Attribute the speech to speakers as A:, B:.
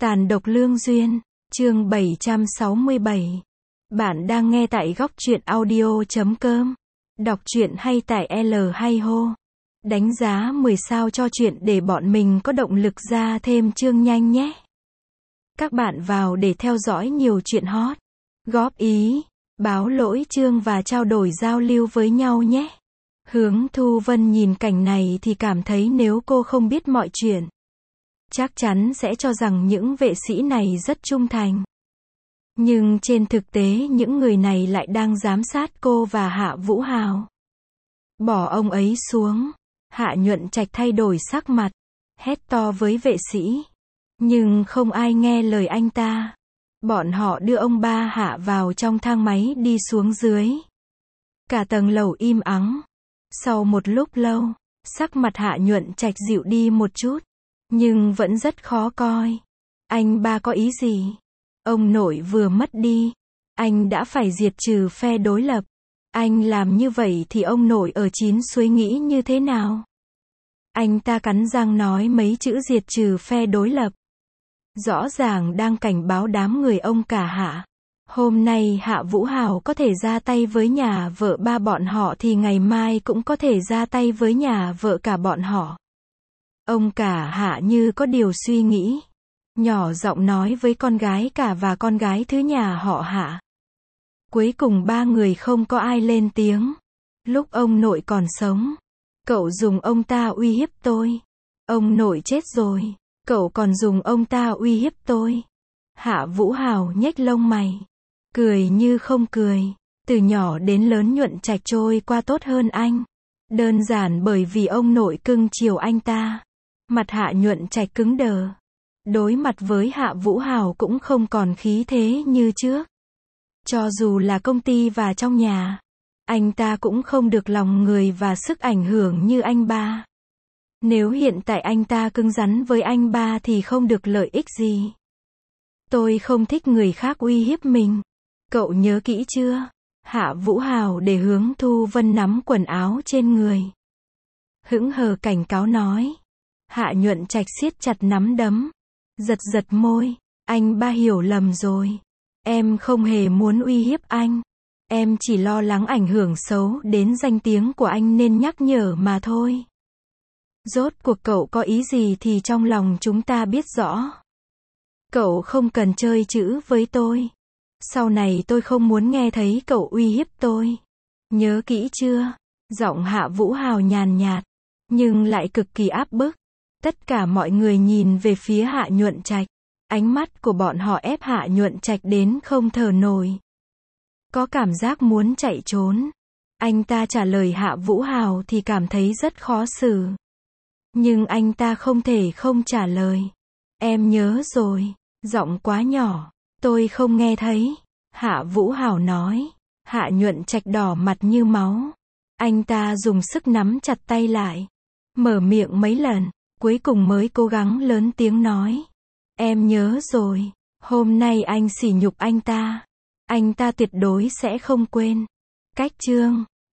A: Tàn độc lương duyên, chương 767. Bạn đang nghe tại góc truyện audio.com. Đọc truyện hay tại L hay hô. Đánh giá 10 sao cho truyện để bọn mình có động lực ra thêm chương nhanh nhé. Các bạn vào để theo dõi nhiều truyện hot, góp ý, báo lỗi chương và trao đổi giao lưu với nhau nhé. Hướng Thu Vân nhìn cảnh này thì cảm thấy nếu cô không biết mọi chuyện, chắc chắn sẽ cho rằng những vệ sĩ này rất trung thành. Nhưng trên thực tế những người này lại đang giám sát cô và Hạ Vũ Hào. Bỏ ông ấy xuống. Hạ Nhuận Trạch thay đổi sắc mặt, hét to với vệ sĩ. Nhưng không ai nghe lời anh ta. Bọn họ đưa ông ba Hạ vào trong thang máy đi xuống dưới. Cả tầng lầu im ắng. Sau một lúc lâu, sắc mặt Hạ Nhuận Trạch dịu đi một chút, nhưng vẫn rất khó coi. Anh ba có ý gì? Ông nội vừa mất đi, anh đã phải diệt trừ phe đối lập. Anh làm như vậy thì ông nội ở Chín Suối nghĩ như thế nào? Anh ta cắn răng nói mấy chữ diệt trừ phe đối lập. Rõ ràng đang cảnh báo đám người ông cả Hạ. Hôm nay Hạ Vũ Hào có thể ra tay với nhà vợ ba bọn họ thì ngày mai cũng có thể ra tay với nhà vợ cả bọn họ. Ông cả Hạ như có điều suy nghĩ. Nhỏ giọng nói với con gái cả và con gái thứ nhà họ Hạ. Cuối cùng ba người không có ai lên tiếng. Lúc ông nội còn sống, cậu dùng ông ta uy hiếp tôi. Ông nội chết rồi, cậu còn dùng ông ta uy hiếp tôi. Hạ Vũ Hào nhếch lông mày, cười như không cười. Từ nhỏ đến lớn Nhuận Trạch trôi qua tốt hơn anh. Đơn giản bởi vì ông nội cưng chiều anh ta. Mặt Hạ Nhuận Trạch cứng đờ. Đối mặt với Hạ Vũ Hào cũng không còn khí thế như trước. Cho dù là công ty và trong nhà, anh ta cũng không được lòng người và sức ảnh hưởng như anh ba. Nếu hiện tại anh ta cứng rắn với anh ba thì không được lợi ích gì. Tôi không thích người khác uy hiếp mình. Cậu nhớ kỹ chưa? Hạ Vũ Hào để Hướng Thu Vân nắm quần áo trên người. Hững hờ cảnh cáo nói. Hạ Nhuận Trạch siết chặt nắm đấm. Giật giật môi. Anh ba hiểu lầm rồi. Em không hề muốn uy hiếp anh. Em chỉ lo lắng ảnh hưởng xấu đến danh tiếng của anh nên nhắc nhở mà thôi. Rốt cuộc cậu có ý gì thì trong lòng chúng ta biết rõ. Cậu không cần chơi chữ với tôi. Sau này tôi không muốn nghe thấy cậu uy hiếp tôi. Nhớ kỹ chưa? Giọng Hạ Vũ Hào nhàn nhạt, nhưng lại cực kỳ áp bức. Tất cả mọi người nhìn về phía Hạ Nhuận Trạch. Ánh mắt của bọn họ ép Hạ Nhuận Trạch đến không thở nổi. Có cảm giác muốn chạy trốn. Anh ta trả lời Hạ Vũ Hào thì cảm thấy rất khó xử. Nhưng anh ta không thể không trả lời. Em nhớ rồi. Giọng quá nhỏ. Tôi không nghe thấy. Hạ Vũ Hào nói. Hạ Nhuận Trạch đỏ mặt như máu. Anh ta dùng sức nắm chặt tay lại. Mở miệng mấy lần. Cuối cùng mới cố gắng lớn tiếng nói. Em nhớ rồi. Hôm nay anh sỉ nhục anh ta. Anh ta tuyệt đối sẽ không quên. Cách chương.